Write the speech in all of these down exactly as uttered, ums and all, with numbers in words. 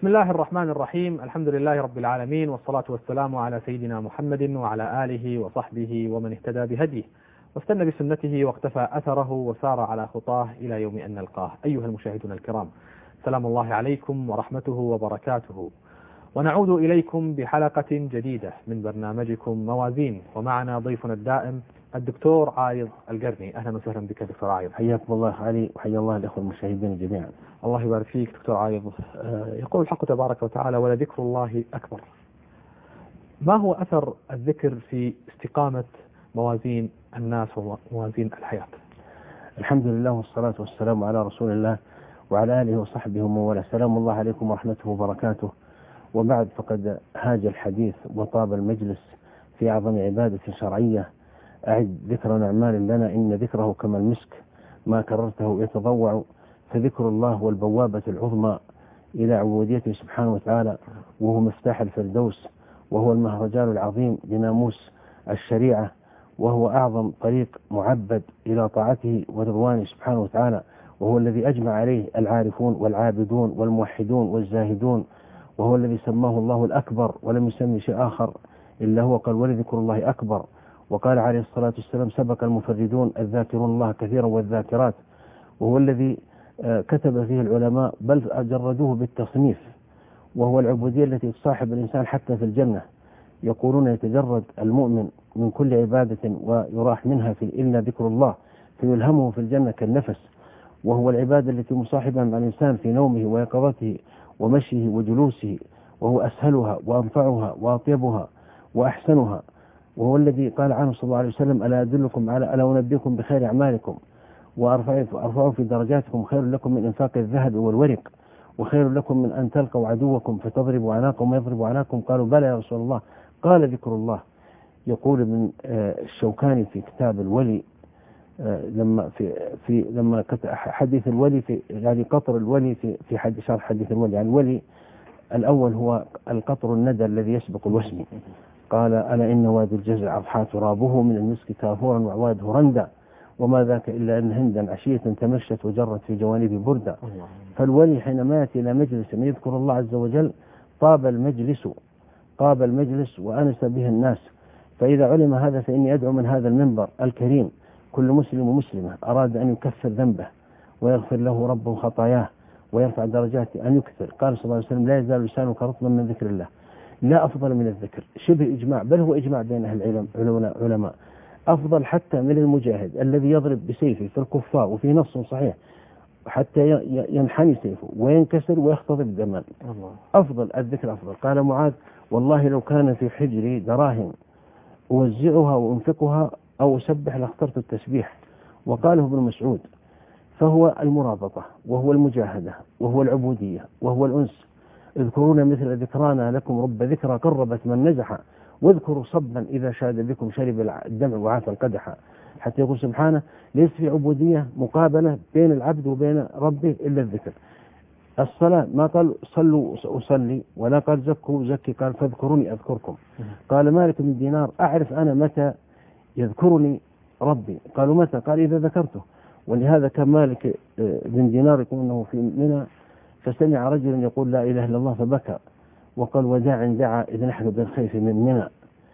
بسم الله الرحمن الرحيم. الحمد لله رب العالمين، والصلاة والسلام على سيدنا محمد وعلى آله وصحبه ومن اهتدى بهديه واستنى بسنته واقتفى أثره وسار على خطاه إلى يوم أن نلقاه. أيها المشاهدون الكرام، سلام الله عليكم ورحمته وبركاته، ونعود إليكم بحلقة جديدة من برنامجكم موازين، ومعنا ضيفنا الدائم الدكتور عايض القرني. أهلا وسهلا بك دكتور عايض. حياكم الله علي، وحيا الله الأخوة المشاهدين جميعا. الله يبارك فيك دكتور عايض. يقول الحق تبارك وتعالى: ولذكر الله أكبر. ما هو أثر الذكر في استقامة موازين الناس وموازين الحياة؟ الحمد لله والصلاة والسلام على رسول الله وعلى آله وصحبه ومن والاه. سلام الله عليكم ورحمته وبركاته. وبعد، فقد هاج الحديث وطاب المجلس في أعظم عبادة شرعية. أعد ذكر نعمان لنا، إن ذكره كما المسك ما كررته يتضوع. فذكر الله هو البوابة العظمى إلى عبوديته سبحانه وتعالى، وهو مفتاح الفردوس، وهو المهرجان العظيم لناموس الشريعة، وهو أعظم طريق معبد إلى طاعته ورضوانه سبحانه وتعالى، وهو الذي أجمع عليه العارفون والعابدون والموحدون والزاهدون، وهو الذي سماه الله الأكبر ولم يسمي شيء آخر إلا هو. قال: ولذكر الله أكبر. وقال عليه الصلاة والسلام: سبق المفردون الذاكرون الله كثيرا والذاكرات. وهو الذي كتب فيه العلماء بل جردوه بالتصنيف، وهو العبودية التي تصاحب الإنسان حتى في الجنة. يقولون: يتجرد المؤمن من كل عبادة ويراح منها في إلا ذكر الله، فيلهمه في الجنة كالنفس. وهو العبادة التي مصاحبة مع الإنسان في نومه ويقظته ومشيه وجلوسه، وهو أسهلها وأنفعها وأطيبها وأحسنها. وهو الذي قال عنه صلى الله عليه وسلم: ألا أدلكم على ألا أنبئكم بخير أعمالكم وأرفعوا في درجاتكم، خير لكم من إنفاق الذهب والورق، وخير لكم من أن تلقوا عدوكم فتضربوا عناقهم ويضربوا عناقكم. قالوا: بلى يا رسول الله. قال: ذكر الله. يقول ابن الشوكاني في كتاب الولي لما في في لما حديث الولي في يعني قطر الولي في في حديث شرح حديث الولي. يعني الولي الأول هو القطر الندى الذي يسبق الوسم. قال: ألا إن وادي الجزع أضحى ترابه من المسك كافورا وعواده رندا، وما ذاك إلا أن هندا عشية تمشت وجرت في جوانب بردة. فالولي حينما يأتي إلى مجلس من يذكر الله عز وجل طاب المجلس طاب المجلس وأنس به الناس. فإذا علم هذا فإني أدعو من هذا المنبر الكريم كل مسلم ومسلمة أراد أن يكفر ذنبه ويغفر له ربه خطاياه ويرفع درجاته أن يكثر. قال صلى الله عليه وسلم: لا يزال لسانك رطبا من ذكر الله. لا أفضل من الذكر، شبه إجماع، بل هو إجماع بين أهل العلماء، أفضل حتى من المجاهد الذي يضرب بسيفه في الكفار، وفي نص صحيح حتى ينحني سيفه وينكسر ويختضب دما. أفضل الذكر أفضل. قال معاذ: والله لو كان في حجري دراهم أوزعها وأنفقها أو أسبح لاخترت التسبيح. وقاله ابن مسعود: فهو المرابطة، وهو المجاهدة، وهو العبودية، وهو الأنس. اذكرون مثل ذكرانا لكم رب ذكرى قربت من نزح، واذكروا صبا إذا شاد بكم شرب الدمع وعاف القدح. حتى يقول سبحانه: ليس في عبودية مقابلة بين العبد وبين ربه إلا الذكر. الصلاة ما قال صلوا أصلي، ولا قال زكوا زكي، قال فاذكروني أذكركم. قال مالك بن دينار: أعرف أنا متى يذكرني ربي. قالوا: متى؟ قال: إذا ذكرته. ولهذا كان مالك بن دينار يقول أنه في منى فسمع رجلا يقول لا إله إلا الله فبكى، وقال: وداع دعا إذ نحن بالخيف من منى،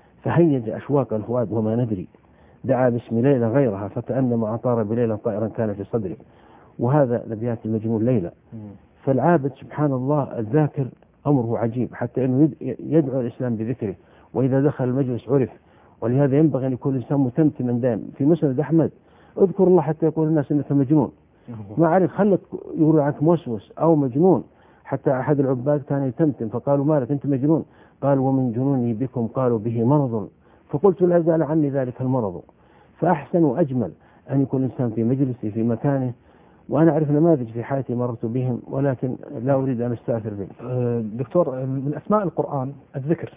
فهيج أشواق الفؤاد وما ندري، دعا باسم ليلى غيرها فكأنما أطار بليلى طائرا كان في صدري. وهذا لبيات المجنون ليلى. فالعابد سبحان الله الذاكر أمره عجيب، حتى أنه يدعو الإسلام بذكره، وإذا دخل المجلس عرف. ولهذا ينبغي أن يكون الإنسان متمتما دائما. في مسند أحمد: اذكر الله حتى يقول الناس إنك مجنون. ما عرف خلت يقول عنك موسوس أو مجنون. حتى أحد العباد كان يتمتم فقالوا: مالك أنت مجنون؟ قال: ومن جنوني بكم قالوا به مرض، فقلت لا زال عني ذلك المرض. فأحسن وأجمل أن يكون الإنسان في مجلسه في مكانه. وأنا أعرف نماذج في حياتي مررت بهم، ولكن لا أريد أن أستأثر به. دكتور، من أسماء القرآن الذكر،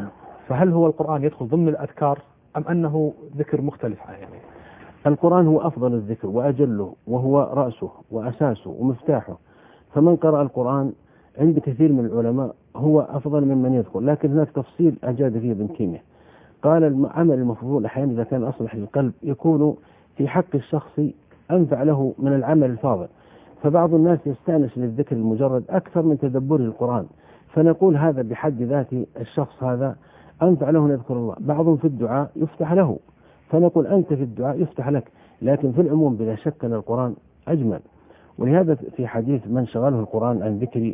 فهل هو القرآن يدخل ضمن الأذكار أم أنه ذكر مختلف يعني؟ القرآن هو أفضل الذكر وأجله، وهو رأسه وأساسه ومفتاحه. فمن قرأ القرآن عند كثير من العلماء هو أفضل من من يذكر. لكن هناك تفصيل أجاد فيه ابن تيمية. قال: العمل المفضول أحيانا إذا كان أصلح للقلب يكون في حق الشخص أنفع له من العمل الفاضل. فبعض الناس يستأنس للذكر المجرد أكثر من تدبره القرآن، فنقول هذا بحد ذاته الشخص هذا أنفع له أن يذكر الله. بعضهم في الدعاء يفتح له، فنقول أنت في الدعاء يفتح لك، لكن في العموم بلا شك أن القرآن أجمل. ولهذا في حديث من شغله القرآن عن ذكري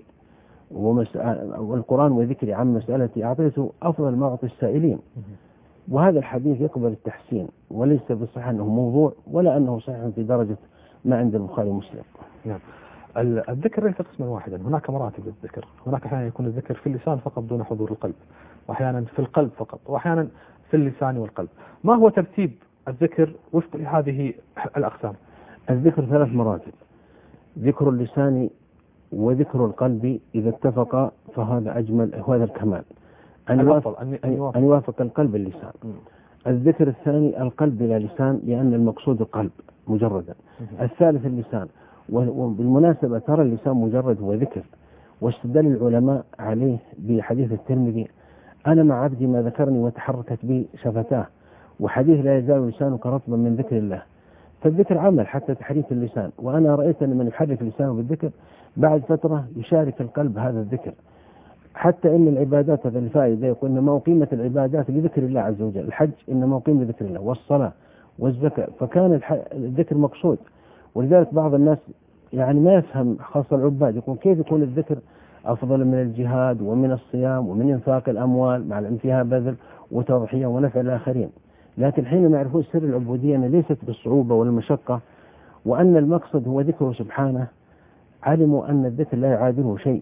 والقرآن وذكري عن مسألتي أعطيته أفضل ما أعطي السائلين. وهذا الحديث يقبل التحسين، وليس بصحة أنه موضوع ولا أنه صحيح في درجة ما عند البخاري ومسلم. نعم. الذكر ليس قسما واحدا، هناك مراتب للذكر. هناك أحيانا يكون الذكر في اللسان فقط دون حضور القلب، وأحيانا في القلب فقط، وأحيانا في اللسان والقلب. ما هو ترتيب الذكر وفق هذه الأقسام؟ الذكر ثلاث مراتب: ذكر اللسان وذكر القلب إذا اتفق فهذا أجمل، وهذا الكمال، أن يوافق, أن يوافق القلب اللسان. م. الذكر الثاني القلب بلا لسان، لأن المقصود القلب مجردا. م. الثالث اللسان، وبالمناسبة ترى اللسان مجرد هو ذكر، واستدل العلماء عليه بحديث الترمذي: أنا مع عبدي ما ذكرني وتحركت بي شفتاه، وحديث لا يزال لسانك رطبا من ذكر الله. فالذكر عمل حتى تحريك اللسان، وأنا رأيت أن من يحرك لسانه بالذكر بعد فترة يشارك القلب هذا الذكر. حتى إن العبادات، هذا الفائدة، يقول إنما أقيمت العبادات لذكر الله عز وجل. الحج إنما أقيم لذكر الله، والصلاة والزكاة، فكان الذكر مقصود. ولذلك بعض الناس يعني ما يفهم، خاصة العباد، يقول كيف يكون الذكر أفضل من الجهاد ومن الصيام ومن إنفاق الأموال مع الانتهاء بذل وتضحية ونفع الآخرين. لكن حينما يعرفون سر العبودية أن ليست بالصعوبة والمشقة، وأن المقصد هو ذكره سبحانه، علموا أن الذكر لا يعادله شيء.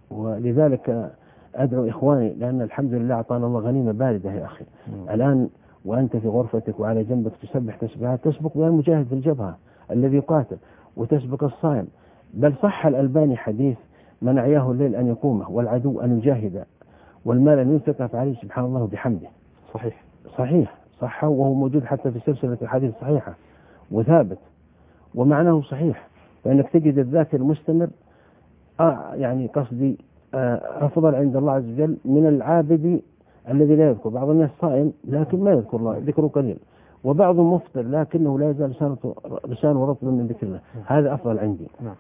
ولذلك أدعو إخواني، لأن الحمد لله أعطانا الله غنيمة باردة يا أخي. م. الآن وأنت في غرفتك وعلى جنبك تسبح تسبيحات، تسبق بها المجاهد في الجبهة الذي يقاتل، وتسبق الصائم. بل صح الألباني حديث: من أعياه الليل أن يقومه، والعدو أن يجاهد، والمال أن ينفق فعليه سبحان الله بحمده. صحيح صحيح صح، وهو موجود حتى في سلسلة الحديث صحيحة وثابت، ومعناه صحيح. فإنك تجد الذاكر المستمر آه يعني قصدي آه أفضل عند الله عز وجل من العابد الذي لا يذكر. بعض الناس صائم لكن ما يذكر الله، ذكره قليل، وبعضهم مفطر لكنه لا يزال لسانه رطبا من ذكر الله. هذا أفضل عندي. نعم.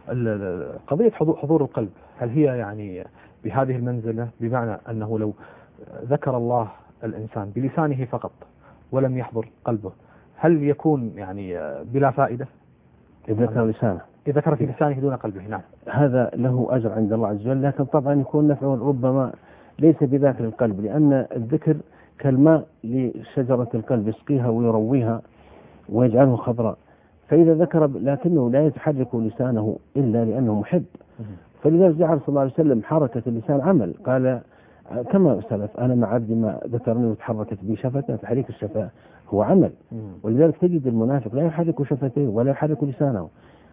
قضية حضور القلب، هل هي يعني بهذه المنزلة، بمعنى أنه لو ذكر الله الإنسان بلسانه فقط ولم يحضر قلبه، هل يكون يعني بلا فائدة؟ إذا ذكر لسانه، إذا ذكر في لسانه دون قلبه، نعم، هذا له أجر عند الله عز وجل، لكن طبعا يكون نفعه ربما ليس بذاكر القلب، لأن الذكر كالماء لشجرة القلب، يسقيها ويرويها ويجعله خضراء. فإذا ذكر لكنه لا يتحرك لسانه إلا لأنه محب، فلذلك جعل صلى الله عليه وسلم حركة اللسان عمل. قال كما سلف: أنا مع عبدي ما ذكرني وتحركت بي شفتاه. تحريك الشفاه هو عمل. ولذلك تجد المنافق لا يحرك شفتيه ولا يحرك لسانه،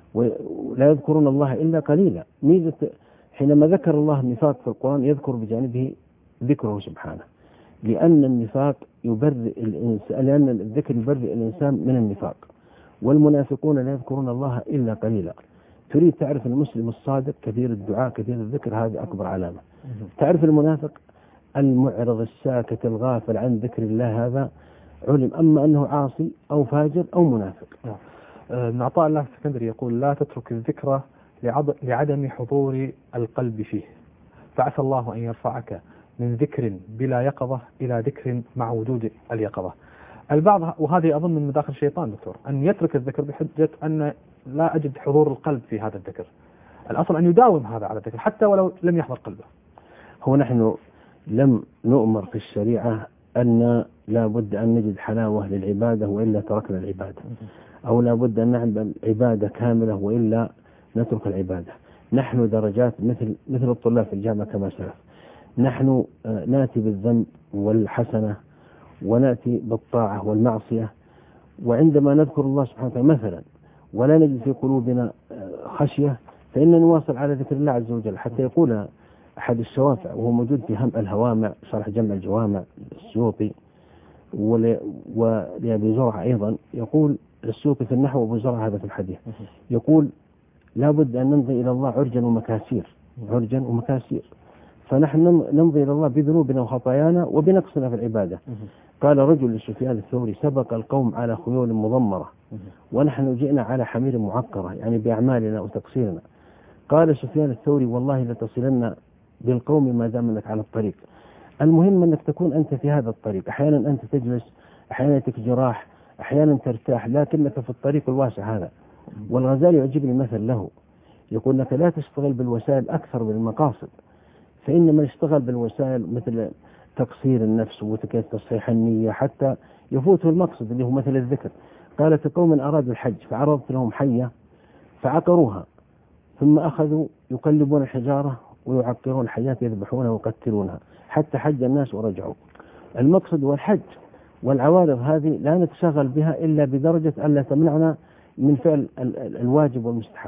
ولا يذكرون الله إلا قليلا. ميزة حينما ذكر الله النفاق في القرآن يذكر بجانبه ذكره سبحانه، لأن النفاق يبرئ الإنسان، لأن الذكر يبرئ الإنسان من النفاق، والمنافقون لا يذكرون الله إلا قليلا. تريد تعرف المسلم الصادق كثير الدعاء كثير الذكر، هذه أكبر علامة. تعرف المنافق المعرض الساكت الغافل عن ذكر الله، هذا علم أما أنه عاصي أو فاجر أو منافق. ابن عطاء الله السكندري يقول: لا تترك الذكر لعدم حضور القلب فيه، فعسى الله أن يرفعك من ذكر بلا يقظة إلى ذكر مع وجود اليقظة. البعض، وهذه أظن من مداخل الشيطان دكتور، أن يترك الذكر بحجة أن لا أجد حضور القلب في هذا الذكر. الأصل أن يداوم هذا على الذكر حتى ولو لم يحضر قلبه. هو نحن لم نؤمر في الشريعة أن لا بد أن نجد حلاوة للعبادة وإلا تركنا العبادة، أو لا بد أن نعمل عبادة كاملة وإلا نترك العبادة. نحن درجات مثل مثل الطلاب في الجامعة كما سلف. نحن نأتي بالذنب والحسنة ونأتي بالطاعة والمعصية، وعندما نذكر الله سبحانه وتعالى مثلا ولا نجد في قلوبنا خشية فإننا نواصل على ذكر الله عز وجل. حتى يقول أحد الشوافع وهو موجود في هم الهوامع شرح جمع الجوامع السيوطي ولأبي زرعة أيضا، يقول السيوطي في النحو وأبو زرعة هذا في الحديث، يقول لا بد أن نمضي إلى الله عرجا ومكاسير، عرجا ومكاسير. فنحن نمضي إلى الله بذنوبنا وخطايانا وبنقصنا في العبادة. قال رجل لسفيان الثوري: سبق القوم على خيول مضمرة ونحن جئنا على حمير معكرة، يعني بأعمالنا وتقصيرنا. قال سفيان الثوري: والله لتصلن بالقوم ما دام انك على الطريق. المهم انك تكون انت في هذا الطريق، احيانا انت تجلس، احيانا تك جراح، احيانا ترتاح، لكنك في الطريق الواسع هذا. والغزالي يعجبني مثل له، يقول انك لا تشتغل بالوسائل اكثر من المقاصد، فان من اشتغل بالوسائل مثل تقصير النفس وتصحيح النية حتى يفوته المقصد اللي هو مثل الذكر. قال: في قوم ارادوا الحج فعرضت لهم حية فعقروها، ثم اخذوا يقلبون الحجارة ويعقرون الحياة، يذبحونها ويقتلونها حتى حج الناس ورجعوا. المقصد هو الحج، والعوارض هذه لا نتشغل بها إلا بدرجة ألا تمنعنا من فعل الواجب والمستحب.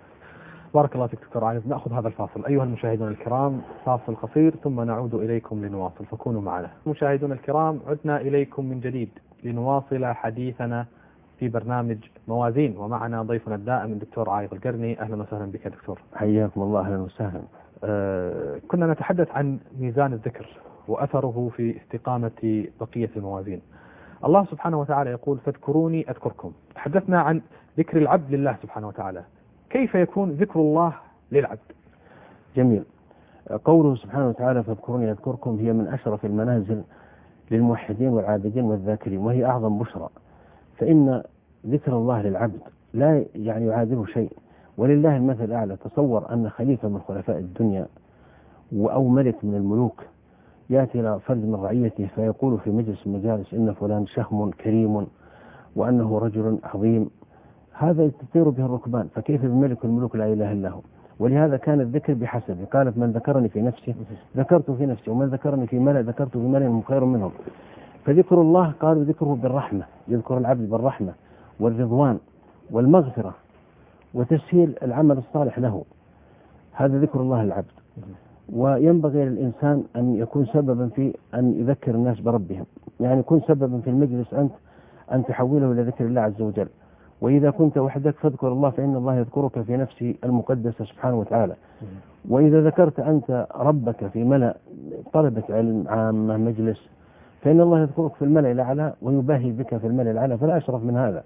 بارك الله فيك دكتور عايض. نأخذ هذا الفاصل أيها المشاهدون الكرام، فاصل قصير ثم نعود إليكم لنواصل، فكونوا معنا. مشاهدون الكرام، عدنا إليكم من جديد لنواصل حديثنا في برنامج موازين، ومعنا ضيفنا الدائم الدكتور عايض القرني. أهلا وسهلا بك دكتور. حياكم الله. أهلا وسهلا. آه كنا نتحدث عن ميزان الذكر وأثره في استقامة بقية الموازين. الله سبحانه وتعالى يقول: فاذكروني أذكركم. تحدثنا عن ذكر العبد لله سبحانه وتعالى، كيف يكون ذكر الله للعبد؟ جميل. قوله سبحانه وتعالى: فاذكروني أذكركم هي من أشرف المنازل للموحدين والعابدين والذاكرين، وهي أعظم بشرى، فإن ذكر الله للعبد لا يعني يعادله شيء. ولله المثل الأعلى. تصور أن خليفة من خلفاء الدنيا أو ملك من الملوك يأتي إلى فرد من رعيته فيقول في مجلس المجالس: إن فلان شهم كريم وأنه رجل عظيم، هذا تطير به الركبان، فكيف بملك الملوك لا إله إلا هو؟ ولهذا كان الذكر بحسبه. قالت: من ذكرني في نفسي ذكرته في نفسي، ومن ذكرني في ملأ ذكرته في ملأ خير منهم. فذكر الله قالوا ذكره بالرحمة، يذكر العبد بالرحمة والرضوان والمغفرة وتسهيل العمل الصالح له، هذا ذكر الله العبد. وينبغي للإنسان أن يكون سببا في أن يذكر الناس بربهم، يعني يكون سببا في المجلس أنت أن تحوله إلى ذكر الله عز وجل. وإذا كنت وحدك فاذكر الله، فإن الله يذكرك في نفسه المقدسة سبحانه وتعالى. وإذا ذكرت أنت ربك في ملأ طلبة علم عامة مجلس، فإن الله يذكرك في الملأ الأعلى ويباهي بك في الملأ الأعلى، فلا أشرف من هذا.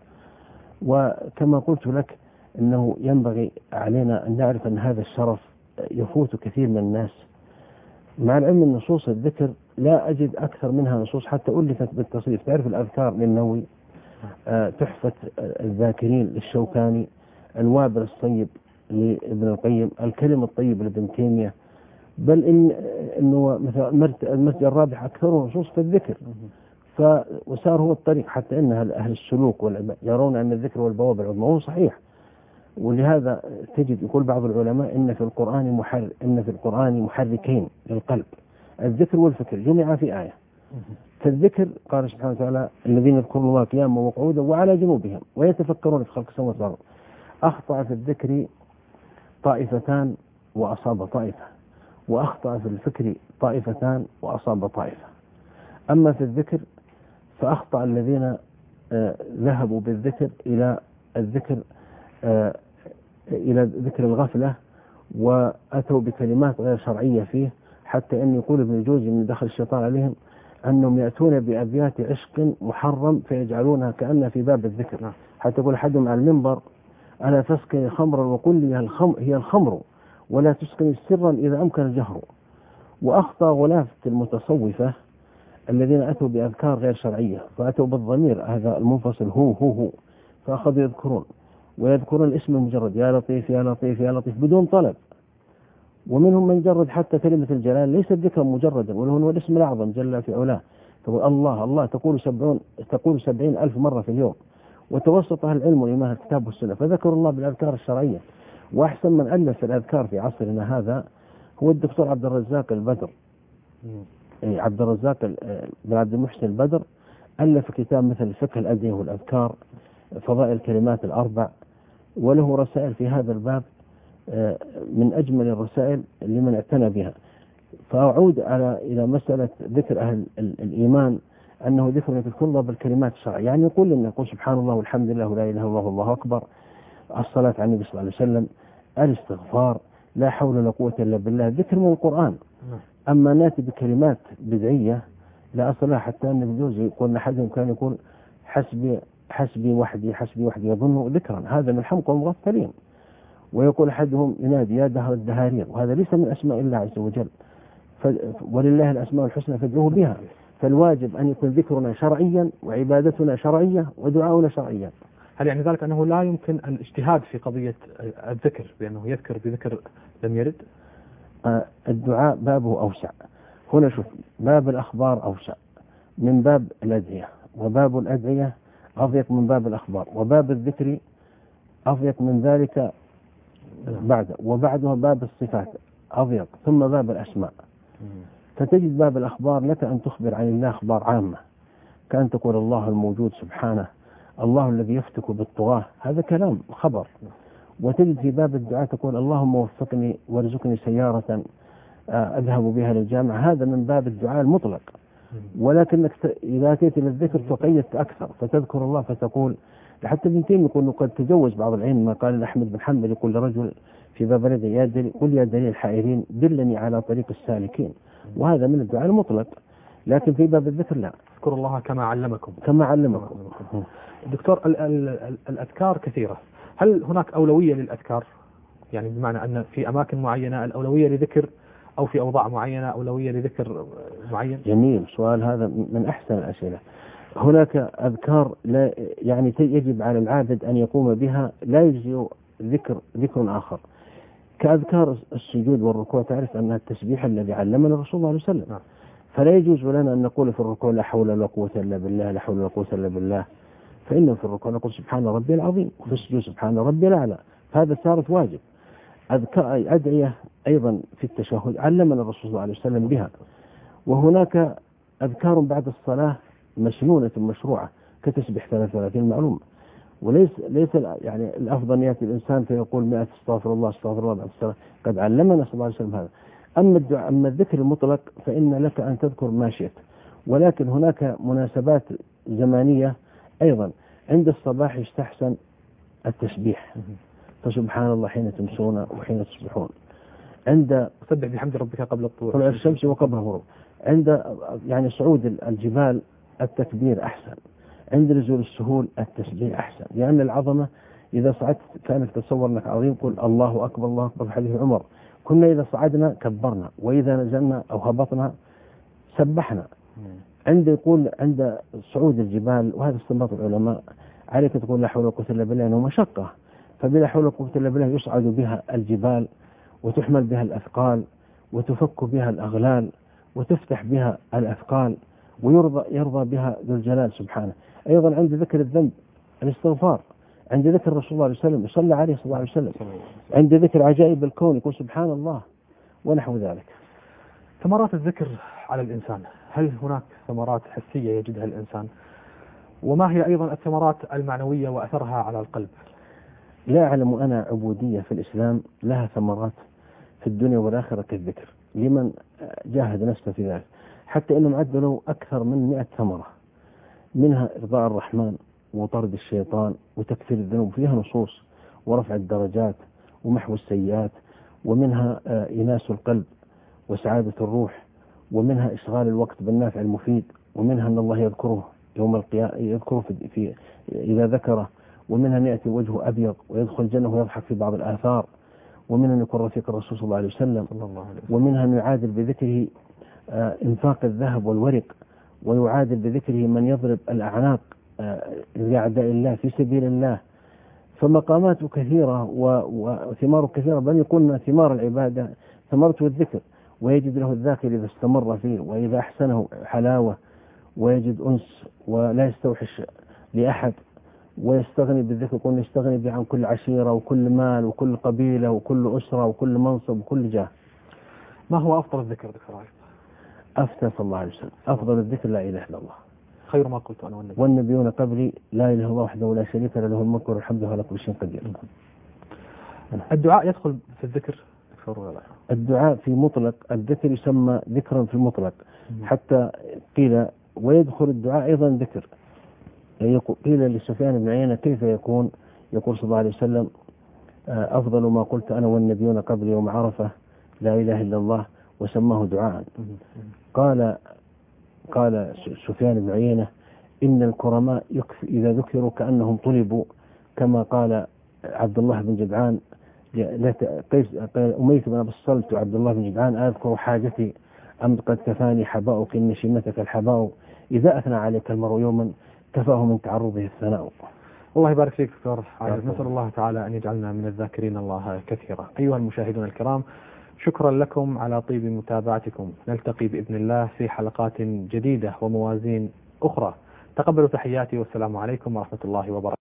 وكما قلت لك أنه ينبغي علينا أن نعرف أن هذا الشرف يفوت كثير من الناس، مع العلم من نصوص الذكر لا أجد أكثر منها نصوص حتى ألفت بالتصريف. تعرف الأذكار للنووي، آه تحفة الذاكرين للشوكاني، الوابل الصيب لابن القيم، الكلم الطيب لابن تيمية، بل إن إنه مثلا المسجد الرابح أكثره نصوص في الذكر، فوسار هو الطريق، حتى إن أهل السلوك يرون أن الذكر والبواب العظمى هو صحيح. ولهذا تجد يقول بعض العلماء إن في القرآن محر إن في القرآن محركين للقلب، الذكر والفكر جمع في آية. فالذكر قال سبحانه وتعالى: الذين يذكرون الله قياما وقعودا وعلى جنوبهم ويتفكرون في خلق السماوات والأرض. أخطأ في الذكر طائفتان وأصاب طائفة، وأخطأ في الفكر طائفتان وأصاب طائفة. أما في الذكر فأخطأ الذين آه ذهبوا بالذكر إلى الذكر آه إلى ذكر الغفلة، وأتوا بكلمات غير شرعية فيه، حتى أن يقول ابن الجوزي من دخل الشيطان عليهم أنهم يأتون بأبيات عشق محرم فيجعلونها كأنها في باب الذكر، حتى يقول أحدهم على المنبر: ألا تسقني خمرا وقل لي الخمر هي الخمر ولا تسقني سرا إذا أمكن الجهر. وأخطأ غلاف المتصوفة الذين أتوا بأذكار غير شرعية، فأتوا بالضمير هذا المنفصل هو هو هو، فأخذوا يذكرون ويذكرون الاسم المجرد: يا لطيف يا لطيف يا لطيف، بدون طلب. ومنهم من جرد حتى كلمة الجلال ليست ذكرا مجردا، وهو الاسم الأعظم جل في علاه. تقول الله الله تقول سبعون تقول سبعين ألف مرة في اليوم. وتوسط أهل العلم والإيمان الكتاب والسنة فذكروا الله بالأذكار الشرعية. وأحسن من ألف الأذكار في عصرنا هذا هو الدكتور عبد الرزاق البدر، يعني عبد الرزاق بن عبد المحسن البدر، ألف كتاب مثل فقه الأدعية والأذكار، فضائل الكلمات الأربع، وله رسائل في هذا الباب من أجمل الرسائل لمن اعتنى بها. فأعود على إلى مسألة ذكر أهل الإيمان أنه ذكر يذكر الله بالكلمات الشرعية، يعني يقول لنا يقول سبحان الله والحمد لله ولا إله إلا الله والله أكبر، الصلاة على النبي صلى الله عليه وسلم، الاستغفار، لا حول ولا قوة إلا بالله، ذكر من القرآن. أما نأتي بكلمات بدعية لا أصل لها، حتى أن بجوز يقول أحدهم كان يقول حسبي حسبي وحدي حسبي وحدي يظن ذكرا، هذا من حمق المغفلين. ويقول أحدهم ينادي يا دهر الدهارير، وهذا ليس من أسماء الله عز وجل، ف... ولله الأسماء الحسنى فادعوه بها. فالواجب أن يكون ذكرنا شرعيا وعبادتنا شرعية ودعاؤنا شرعيا. هل يعني ذلك أنه لا يمكن الاجتهاد في قضية الذكر بأنه يذكر بذكر لم يرد؟ آه الدعاء بابه أوسع. هنا شوف، باب الأخبار أوسع من باب الأدعية، وباب الأدعية أضيق من باب الأخبار، وباب الذكر أضيق من ذلك بعد، وبعده باب الصفات أضيق، ثم باب الأسماء. فتجد باب الأخبار لك أن تخبر عن الله أخبار عامة، كأن تقول الله الموجود سبحانه، الله الذي يفتك بالطغاة، هذا كلام خبر. وتجد في باب الدعاء تقول اللهم وفقني وارزقني سيارة أذهب بها للجامعة، هذا من باب الدعاء المطلق. ولكنك إذا أتيت للذكر فقيدت أكثر، فتذكر الله فتقول، حتى ابن تيمية يقول قد تجوز بعض العلم ما قال أحمد بن حنبل يقول لرجل في باب الرضا يا دليل قل يا دليل الحائرين دلني على طريق السالكين، وهذا من الدعاء المطلق. لكن في باب الذكر لا، اذكروا الله كما علمكم كما علمكم. دكتور، ال ال ال الأذكار كثيرة، هل هناك أولوية للأذكار؟ يعني بمعنى أن في أماكن معينة الأولوية لذكر، أو في أوضاع معينة أولوية لذكر معين؟ جميل، سؤال هذا من أحسن الأسئلة. هناك أذكار لا يعني يجب على العابد أن يقوم بها، لا يجزئ ذكر ذكر آخر، كأذكار السجود والركوع. تعرف أنها التسبيح الذي علمنا الرسول صلى الله عليه وسلم، فلا يجوز لنا أن نقول في الركوع لا حول ولا قوة إلا بالله، لا حول ولا قوة إلا بالله، فإنه في الركوع نقول سبحان ربي العظيم، وفي السجود سبحان ربي الأعلى، فهذا صارت واجب. أذكار أدعية أيضا في التشهد علمنا الرسول صلى الله عليه وسلم بها. وهناك أذكار بعد الصلاة مسنونة مشروعة كتسبح ثلاثة وثلاثين معلومة، وليس ليس يعني الأفضل يأتي الإنسان فيقول مئة استغفر الله استغفر الله بعد الصلاة، قد علمنا صلى الله عليه وسلم هذا. أما الدعاء أما الذكر المطلق فإن لك أن تذكر ما شئت، ولكن هناك مناسبات زمانية أيضا. عند الصباح يستحسن التسبيح، فسبحان الله حين تمسون وحين تصبحون، عند سبح بحمد ربك قبل طلوع الشمس وقبل الغروب، عند يعني صعود الجبال التكبير أحسن، عند نزول السهول التسبيح أحسن، لأن العظمة إذا صعدت كانك تصور أنك عظيم، قل الله أكبر الله أكبر. حديث عمر كنا إذا صعدنا كبرنا، وإذا نزلنا أو هبطنا سبحنا. عند يقول عند صعود الجبال، وهذا استنباط العلماء، عليك تقول لا حول ولا قوة إلا بالله، أنه مشقة، فبلا حول ولا قوة إلا بالله يصعد بها الجبال وتحمل بها الأثقال وتفك بها الأغلال وتفتح بها الأثقال ويرضى يرضى بها ذو الجلال سبحانه. أيضا عند ذكر الذنب الاستغفار، عند ذكر الرسول صلى الله عليه وسلم يصلى عليه صلى الله عليه وسلم، عند ذكر عجائب الكون يقول سبحان الله ونحو ذلك. ثمرات الذكر على الإنسان، هل هناك ثمرات حسية يجدها الإنسان؟ وما هي أيضا الثمرات المعنوية وأثرها على القلب؟ لا أعلم أنا عبودية في الإسلام لها ثمرات في الدنيا والآخرة كالذكر لمن جاهد نفسه في ذلك، حتى أنهم عدلوا أكثر من مئة ثمرة، منها إرضاء الرحمن وطرد الشيطان وتكفير الذنوب، فيها نصوص، ورفع الدرجات ومحو السيئات، ومنها إناس القلب وسعادة الروح، ومنها إشغال الوقت بالنافع المفيد، ومنها أن الله يذكره يوم القيامة يذكره في, في إذا ذكره، ومنها أن يأتي وجهه أبيض ويدخل الجنة ويضحك في بعض الآثار، ومنها أن يكون رفيق الرسول صلى الله عليه وسلم، ومنها أن يعادل بذكره إنفاق الذهب والورق، ويعادل بذكره من يضرب الأعناق لأعداء الله في سبيل الله. فمقامات كثيرة وثمار كثيرة، بل يقولنا ثمار العبادة ثمرته الذكر، ويجد له الذاكر إذا استمر فيه، وإذا أحسنه حلاوة، ويجد أنس ولا يستوحش لأحد، ويستغني بالذكر، يقول يستغني به عن كل عشيرة وكل مال وكل قبيلة وكل أسرة وكل منصب وكل جاه. ما هو أفضل الذكر دكتور عايز؟ أفتى صلى الله عليه وسلم أفضل الذكر لا إله إلا الله، خير ما قلت أنا والنبي والنبيون قبلي لا إله إلا الله وحده لا شريك له، له الملك والحمد على كل شيء قدير. الدعاء يدخل في الذكر دكتور ولا لا؟ الدعاء في مطلق الذكر يسمى ذكرا في المطلق، حتى قيل ويدخل الدعاء أيضا ذكر. قيل لسفيان بن عيينة كيف يكون؟ يقول صلى الله عليه وسلم أفضل ما قلت أنا والنبيون قبل يوم عرفة لا إله إلا الله، وسماه دعاء. قال قال سفيان بن عيينة إن الكرماء إذا ذكروا كأنهم طلبوا، كما قال عبد الله بن جدعان أميت بن أبي الصلت وعبد الله بن جدعان أذكر حاجتي أم قد كفاني حباؤك إن شمتك الحباء إذا أثنى عليك المرء يوما كفاه من تعرضه الثناء. الله يبارك فيك دكتور عايز. نسأل الله تعالى أن يجعلنا من الذاكرين الله كثيرا. أيها المشاهدون الكرام، شكرا لكم على طيب متابعتكم. نلتقي بإذن الله في حلقات جديدة وموازين أخرى. تقبلوا تحياتي والسلام عليكم ورحمة الله وبركاته.